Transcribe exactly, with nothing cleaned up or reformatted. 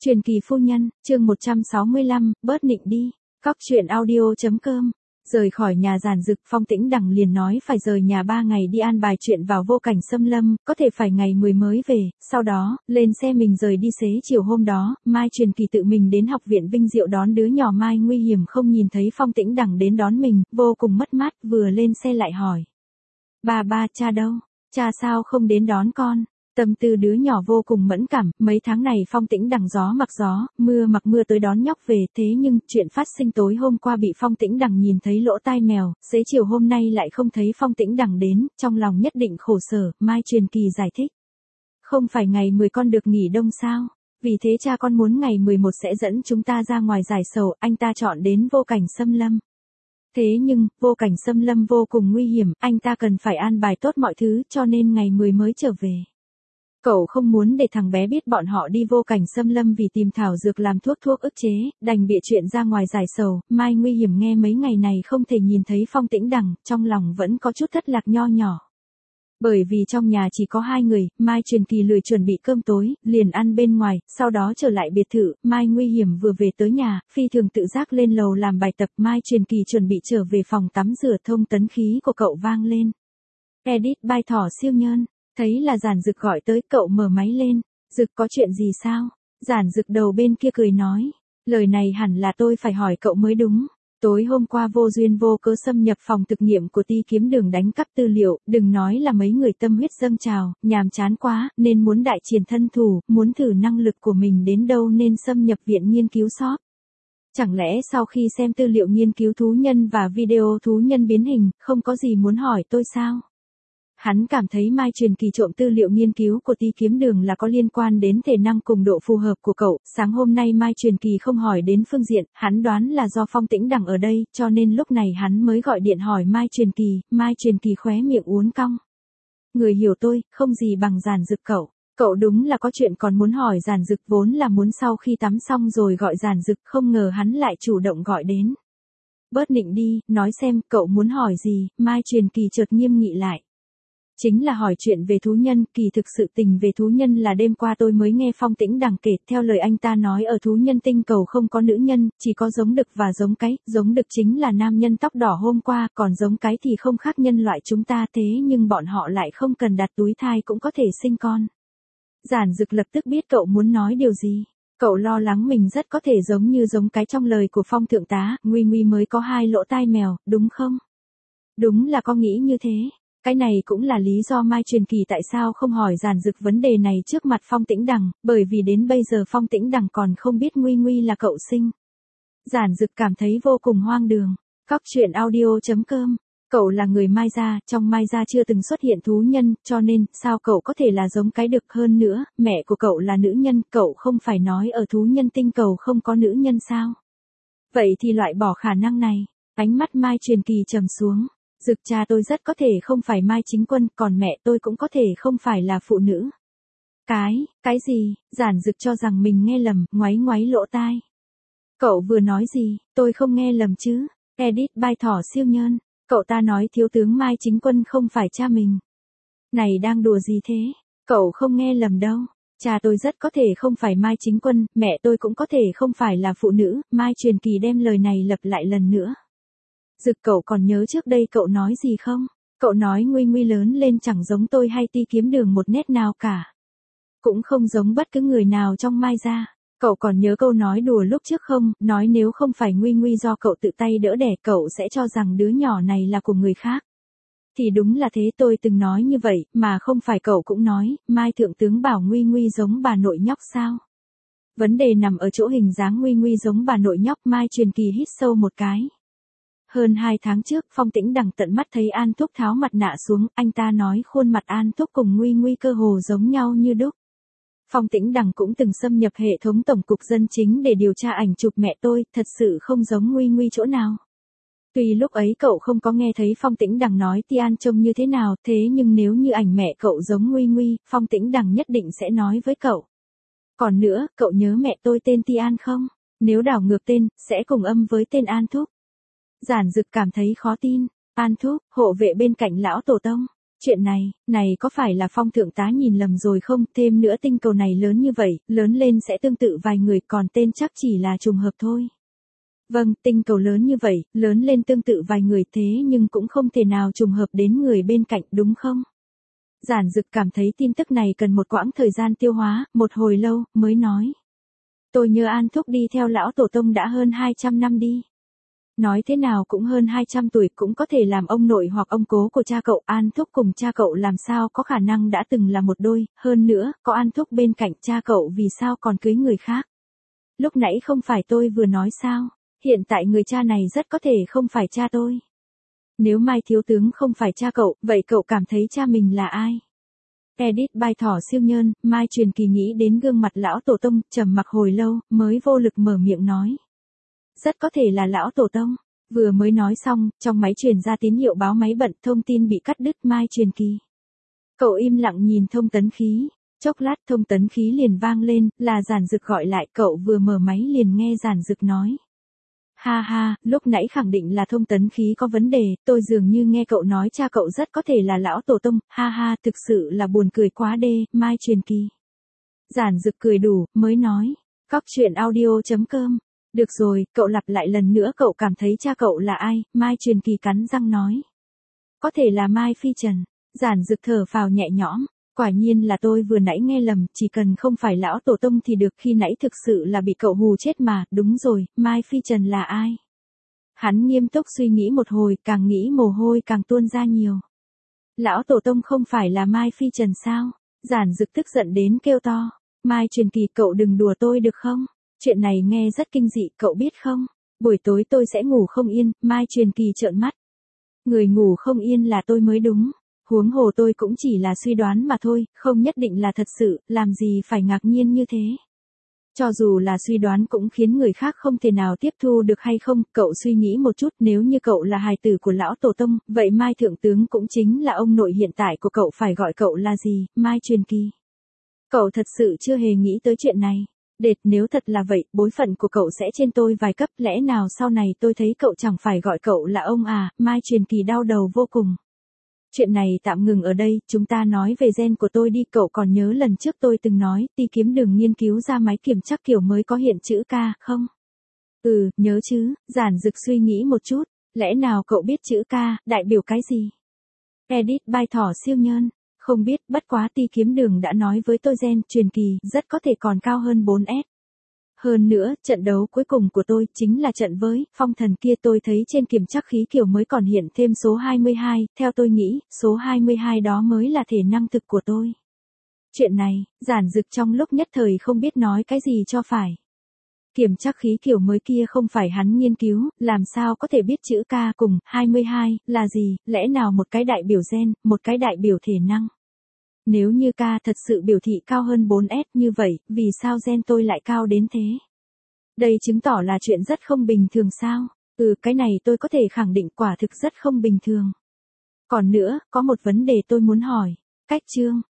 Truyền kỳ phu nhân, chương một trăm sáu mươi lăm, bớt nịnh đi. Cóc truyện audio chấm com. Rời khỏi nhà Giản Dực, Phong Tĩnh Đằng liền nói phải rời nhà ba ngày đi an bài chuyện vào Vô Cảnh Xâm Lâm, có thể phải ngày mười mới về, sau đó, lên xe mình rời đi. Xế chiều hôm đó, Mai Truyền Kỳ tự mình đến học viện Vinh Diệu đón đứa nhỏ Mai Nguy Hiểm, không nhìn thấy Phong Tĩnh Đằng đến đón mình, vô cùng mất mát, vừa lên xe lại hỏi. Ba ba, cha đâu? Cha sao không đến đón con? Tâm tư đứa nhỏ vô cùng mẫn cảm, mấy tháng này Phong Tĩnh Đằng gió mặc gió, mưa mặc mưa tới đón nhóc về, thế nhưng, chuyện phát sinh tối hôm qua bị Phong Tĩnh Đằng nhìn thấy lỗ tai mèo, xế chiều hôm nay lại không thấy Phong Tĩnh Đằng đến, trong lòng nhất định khổ sở. Mai Truyền Kỳ giải thích. Không phải ngày mười con được nghỉ đông sao? Vì thế cha con muốn ngày mười một sẽ dẫn chúng ta ra ngoài giải sầu, anh ta chọn đến Vô Cảnh Xâm Lâm. Thế nhưng, Vô Cảnh Xâm Lâm vô cùng nguy hiểm, anh ta cần phải an bài tốt mọi thứ, cho nên ngày mười mới trở về. Cậu không muốn để thằng bé biết bọn họ đi Vô Cảnh Xâm Lâm vì tìm thảo dược làm thuốc thuốc ức chế, đành bịa chuyện ra ngoài giải sầu. Mai Nguy Hiểm nghe mấy ngày này không thể nhìn thấy Phong Tĩnh Đằng, trong lòng vẫn có chút thất lạc nho nhỏ. Bởi vì trong nhà chỉ có hai người, Mai Truyền Kỳ lười chuẩn bị cơm tối, liền ăn bên ngoài, sau đó trở lại biệt thự. Mai Nguy Hiểm vừa về tới nhà, phi thường tự giác lên lầu làm bài tập. Mai Truyền Kỳ chuẩn bị trở về phòng tắm rửa, thông tấn khí của cậu vang lên. Edit by Thỏ Siêu Nhơn. Thấy là Giản Dực gọi tới, cậu mở máy lên. Dực, có chuyện gì sao? Giản Dực đầu bên kia cười nói. Lời này hẳn là tôi phải hỏi cậu mới đúng. Tối hôm qua vô duyên vô cớ xâm nhập phòng thực nghiệm của Ti Kiếm Đường đánh cắp tư liệu, đừng nói là mấy người tâm huyết dâng trào, nhàm chán quá, nên muốn đại triển thân thủ, muốn thử năng lực của mình đến đâu nên xâm nhập viện nghiên cứu shop. Chẳng lẽ sau khi xem tư liệu nghiên cứu thú nhân và video thú nhân biến hình, không có gì muốn hỏi tôi sao? Hắn cảm thấy Mai Truyền Kỳ trộm tư liệu nghiên cứu của Ti Kiếm Đường là có liên quan đến thể năng cùng độ phù hợp của cậu. Sáng hôm nay Mai Truyền Kỳ không hỏi đến phương diện, hắn đoán là do Phong Tĩnh Đằng ở đây, cho nên lúc này hắn mới gọi điện hỏi Mai Truyền Kỳ. Mai Truyền Kỳ khóe miệng uốn cong. Người hiểu tôi, không gì bằng Giản Dực cậu. Cậu đúng là có chuyện còn muốn hỏi Giản Dực, vốn là muốn sau khi tắm xong rồi gọi Giản Dực, không ngờ hắn lại chủ động gọi đến. Bớt nịnh đi, nói xem, cậu muốn hỏi gì? Mai Truyền Kỳ chợt nghiêm nghị lại. Chính là hỏi chuyện về thú nhân, kỳ thực sự tình về thú nhân là đêm qua tôi mới nghe Phong Tĩnh Đằng kể, theo lời anh ta nói ở thú nhân tinh cầu không có nữ nhân, chỉ có giống đực và giống cái, giống đực chính là nam nhân tóc đỏ hôm qua, còn giống cái thì không khác nhân loại chúng ta, thế nhưng bọn họ lại không cần đặt túi thai cũng có thể sinh con. Giản Dực lập tức biết cậu muốn nói điều gì. Cậu lo lắng mình rất có thể giống như giống cái trong lời của Phong thượng tá, Nguy Nguy mới có hai lỗ tai mèo, đúng không? Đúng là có nghĩ như thế. Cái này cũng là lý do Mai Truyền Kỳ tại sao không hỏi Giản Dực vấn đề này trước mặt Phong Tĩnh Đằng, bởi vì đến bây giờ Phong Tĩnh Đằng còn không biết Nguy Nguy là cậu sinh. Giản Dực cảm thấy vô cùng hoang đường. Cóc truyện audio chấm com. Cậu là người Mai gia, trong Mai gia chưa từng xuất hiện thú nhân, cho nên, sao cậu có thể là giống cái được? Hơn nữa, mẹ của cậu là nữ nhân, cậu không phải nói ở thú nhân tinh cầu không có nữ nhân sao? Vậy thì loại bỏ khả năng này. Ánh mắt Mai Truyền Kỳ trầm xuống. Dực, cha tôi rất có thể không phải Mai Chính Quân, còn mẹ tôi cũng có thể không phải là phụ nữ. Cái, cái gì? Giản Dực cho rằng mình nghe lầm, ngoáy ngoáy lỗ tai. Cậu vừa nói gì? Tôi không nghe lầm chứ? Edit by Thỏ Siêu Nhơn. Cậu ta nói thiếu tướng Mai Chính Quân không phải cha mình. Này đang đùa gì thế? Cậu không nghe lầm đâu. Cha tôi rất có thể không phải Mai Chính Quân, mẹ tôi cũng có thể không phải là phụ nữ. Mai Truyền Kỳ đem lời này lặp lại lần nữa. Dực, cậu còn nhớ trước đây cậu nói gì không? Cậu nói Nguy Nguy lớn lên chẳng giống tôi hay Ti Kiếm Đường một nét nào cả. Cũng không giống bất cứ người nào trong Mai gia. Cậu còn nhớ câu nói đùa lúc trước không? Nói nếu không phải Nguy Nguy do cậu tự tay đỡ đẻ, cậu sẽ cho rằng đứa nhỏ này là của người khác. Thì đúng là thế, tôi từng nói như vậy, mà không phải cậu cũng nói, Mai thượng tướng bảo Nguy Nguy giống bà nội nhóc sao? Vấn đề nằm ở chỗ hình dáng Nguy Nguy giống bà nội nhóc. Mai Truyền Kỳ hít sâu một cái. Hơn hai tháng trước, Phong Tĩnh Đằng tận mắt thấy An Thúc tháo mặt nạ xuống, anh ta nói khuôn mặt An Thúc cùng Nguy Nguy cơ hồ giống nhau như đúc. Phong Tĩnh Đằng cũng từng xâm nhập hệ thống tổng cục dân chính để điều tra ảnh chụp mẹ tôi, thật sự không giống Nguy Nguy chỗ nào. Tuy lúc ấy cậu không có nghe thấy Phong Tĩnh Đằng nói Ti An trông như thế nào, thế nhưng nếu như ảnh mẹ cậu giống Nguy Nguy, Phong Tĩnh Đằng nhất định sẽ nói với cậu. Còn nữa, cậu nhớ mẹ tôi tên Ti An không? Nếu đảo ngược tên, sẽ cùng âm với tên An Thúc. Giản Dực cảm thấy khó tin. An Thúc, hộ vệ bên cạnh lão tổ tông. Chuyện này, này có phải là Phong thượng tá nhìn lầm rồi không? Thêm nữa tinh cầu này lớn như vậy, lớn lên sẽ tương tự vài người, còn tên chắc chỉ là trùng hợp thôi. Vâng, tinh cầu lớn như vậy, lớn lên tương tự vài người thế nhưng cũng không thể nào trùng hợp đến người bên cạnh đúng không? Giản Dực cảm thấy tin tức này cần một quãng thời gian tiêu hóa, một hồi lâu, mới nói. Tôi nhớ An Thúc đi theo lão tổ tông đã hơn hai trăm năm đi. Nói thế nào cũng hơn hai trăm tuổi, cũng có thể làm ông nội hoặc ông cố của cha cậu. An Thúc cùng cha cậu làm sao có khả năng đã từng là một đôi, hơn nữa, có An Thúc bên cạnh cha cậu vì sao còn cưới người khác. Lúc nãy không phải tôi vừa nói sao, hiện tại người cha này rất có thể không phải cha tôi. Nếu Mai thiếu tướng không phải cha cậu, vậy cậu cảm thấy cha mình là ai? Edit bài thỏ siêu nhơn, Mai Truyền Kỳ nghĩ đến gương mặt lão tổ tông, trầm mặc hồi lâu, mới vô lực mở miệng nói. Rất có thể là lão tổ tông. Vừa mới nói xong, trong máy truyền ra tín hiệu báo máy bận, thông tin bị cắt đứt. Mai Truyền Kỳ. Cậu im lặng nhìn thông tấn khí. Chốc lát thông tấn khí liền vang lên, là Giản Dực gọi lại. Cậu vừa mở máy liền nghe Giản Dực nói. Ha ha, lúc nãy khẳng định là thông tấn khí có vấn đề, tôi dường như nghe cậu nói cha cậu rất có thể là lão tổ tông. Ha ha, thực sự là buồn cười quá đê. Mai Truyền Kỳ. Giản Dực cười đủ, mới nói. Cóc truyện audio chấm com. Được rồi, cậu lặp lại lần nữa, cậu cảm thấy cha cậu là ai? Mai Truyền Kỳ cắn răng nói. Có thể là Mai Phi Trần. Giản Dực thở phào nhẹ nhõm. Quả nhiên là tôi vừa nãy nghe lầm, chỉ cần không phải lão tổ tông thì được, khi nãy thực sự là bị cậu hù chết mà. Đúng rồi, Mai Phi Trần là ai? Hắn nghiêm túc suy nghĩ một hồi, càng nghĩ mồ hôi càng tuôn ra nhiều. Lão tổ tông không phải là Mai Phi Trần sao? Giản Dực tức giận đến kêu to. Mai Truyền Kỳ, cậu đừng đùa tôi được không? Chuyện này nghe rất kinh dị, cậu biết không? Buổi tối tôi sẽ ngủ không yên. Mai Truyền Kỳ trợn mắt. Người ngủ không yên là tôi mới đúng. Huống hồ tôi cũng chỉ là suy đoán mà thôi, không nhất định là thật sự, làm gì phải ngạc nhiên như thế. Cho dù là suy đoán cũng khiến người khác không thể nào tiếp thu được hay không, cậu suy nghĩ một chút, nếu như cậu là hài tử của lão tổ tông, vậy Mai Thượng tướng cũng chính là ông nội hiện tại của cậu, phải gọi cậu là gì? Mai Truyền Kỳ. Cậu thật sự chưa hề nghĩ tới chuyện này. Đệt, nếu thật là vậy, bối phận của cậu sẽ trên tôi vài cấp, lẽ nào sau này tôi thấy cậu chẳng phải gọi cậu là ông à? Mai Truyền Kỳ đau đầu vô cùng. Chuyện này tạm ngừng ở đây, chúng ta nói về gen của tôi đi. Cậu còn nhớ lần trước tôi từng nói, Ti Kiếm Đường nghiên cứu ra máy kiểm chắc kiểu mới có hiện chữ K, không? Ừ, nhớ chứ. Giản Dực suy nghĩ một chút. Lẽ nào cậu biết chữ K, đại biểu cái gì? Edit bài thỏ siêu nhơn. Không biết, bất quá Ti Kiếm Đường đã nói với tôi gen Truyền Kỳ rất có thể còn cao hơn bốn S. Hơn nữa, trận đấu cuối cùng của tôi chính là trận với Phong Thần kia, tôi thấy trên kiểm trắc khí kiểu mới còn hiện thêm số hai mươi hai, theo tôi nghĩ, số hai mươi hai đó mới là thể năng thực của tôi. Chuyện này, Giản Dực trong lúc nhất thời không biết nói cái gì cho phải. Kiểm trắc khí kiểu mới kia không phải hắn nghiên cứu, làm sao có thể biết chữ K cùng hai mươi hai là gì, lẽ nào một cái đại biểu gen, một cái đại biểu thể năng. Nếu như K thật sự biểu thị cao hơn bốn S như vậy, vì sao gen tôi lại cao đến thế? Đây chứng tỏ là chuyện rất không bình thường sao? Ừ, cái này tôi có thể khẳng định quả thực rất không bình thường. Còn nữa, có một vấn đề tôi muốn hỏi. Cách chương,